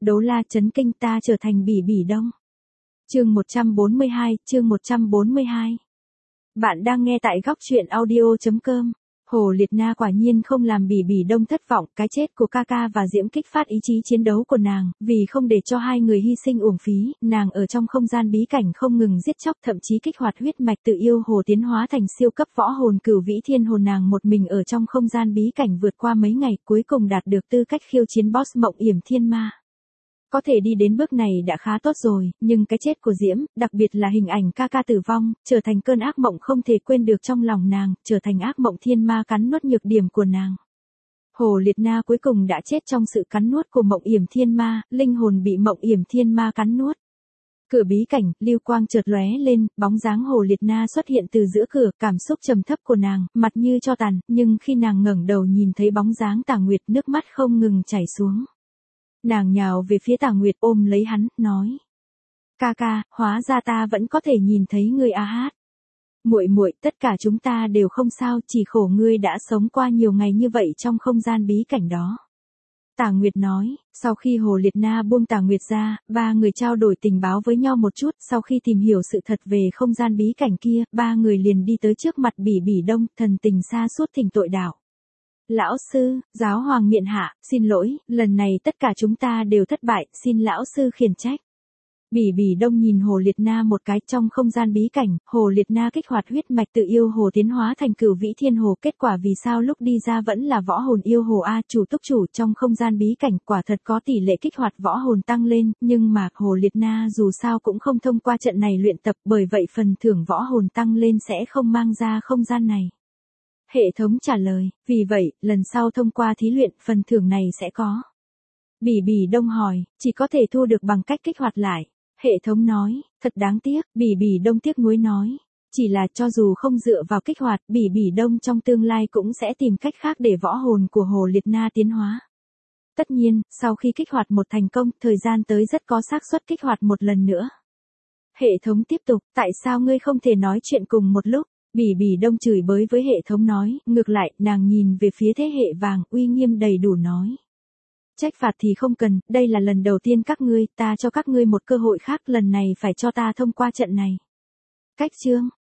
Đấu la chấn kinh ta trở thành Bỉ Bỉ Đông. Chương 142. Bạn đang nghe tại góc truyện audio.com. Hồ Liệt Na quả nhiên không làm Bỉ Bỉ Đông thất vọng, cái chết của Kaka và Diễm kích phát ý chí chiến đấu của nàng, vì không để cho hai người hy sinh uổng phí, nàng ở trong không gian bí cảnh không ngừng giết chóc, thậm chí kích hoạt huyết mạch tự yêu hồ tiến hóa thành siêu cấp võ hồn Cửu Vĩ Thiên Hồn. Nàng một mình ở trong không gian bí cảnh vượt qua mấy ngày, cuối cùng đạt được tư cách khiêu chiến boss Mộng Yểm Thiên Ma. Có thể đi đến bước này đã khá tốt rồi, nhưng cái chết của Diễm, đặc biệt là hình ảnh Kaka tử vong, trở thành cơn ác mộng không thể quên được trong lòng nàng, trở thành ác mộng thiên ma cắn nuốt nhược điểm của nàng. Hồ Liệt Na cuối cùng đã chết trong sự cắn nuốt của Mộng Yểm Thiên Ma, linh hồn bị Mộng Yểm Thiên Ma cắn nuốt. Cửa bí cảnh, lưu quang chợt lóe lên, bóng dáng Hồ Liệt Na xuất hiện từ giữa cửa, cảm xúc trầm thấp của nàng, mặt như tro tàn, nhưng khi nàng ngẩng đầu nhìn thấy bóng dáng Tà Nguyệt, nước mắt không ngừng chảy xuống. Nàng nhào về phía Tà Nguyệt ôm lấy hắn, nói: Kaka, hóa ra ta vẫn có thể nhìn thấy ngươi a hát. Muội muội, tất cả chúng ta đều không sao, chỉ khổ ngươi đã sống qua nhiều ngày như vậy trong không gian bí cảnh đó. Tà Nguyệt nói, sau khi Hồ Liệt Na buông Tà Nguyệt ra, ba người trao đổi tình báo với nhau một chút, sau khi tìm hiểu sự thật về không gian bí cảnh kia, ba người liền đi tới trước mặt Bỉ Bỉ Đông, thần tình xa suốt thỉnh tội đạo. Lão sư, giáo hoàng miện hạ, xin lỗi, lần này tất cả chúng ta đều thất bại, xin lão sư khiển trách. Bỉ Bỉ Đông nhìn Hồ Liệt Na một cái, trong không gian bí cảnh, Hồ Liệt Na kích hoạt huyết mạch tự yêu hồ tiến hóa thành Cửu Vĩ Thiên Hồ, kết quả vì sao lúc đi ra vẫn là võ hồn yêu hồ a, chủ túc chủ, trong không gian bí cảnh quả thật có tỷ lệ kích hoạt võ hồn tăng lên, nhưng mà Hồ Liệt Na dù sao cũng không thông qua trận này luyện tập, bởi vậy phần thưởng võ hồn tăng lên sẽ không mang ra không gian này. Hệ thống trả lời, vì vậy, lần sau thông qua thí luyện, phần thưởng này sẽ có. Bỉ Bỉ Đông hỏi, chỉ có thể thu được bằng cách kích hoạt lại. Hệ thống nói, thật đáng tiếc, Bỉ Bỉ Đông tiếc nuối nói. Chỉ là cho dù không dựa vào kích hoạt, Bỉ Bỉ Đông trong tương lai cũng sẽ tìm cách khác để võ hồn của Hồ Liệt Na tiến hóa. Tất nhiên, sau khi kích hoạt một thành công, thời gian tới rất có xác suất kích hoạt một lần nữa. Hệ thống tiếp tục, tại sao ngươi không thể nói chuyện cùng một lúc? Bỉ Bỉ Đông chửi bới với hệ thống nói, ngược lại, nàng nhìn về phía thế hệ vàng, uy nghiêm đầy đủ nói. Trách phạt thì không cần, đây là lần đầu tiên các ngươi, ta cho các ngươi một cơ hội khác, lần này phải cho ta thông qua trận này. Cách chương.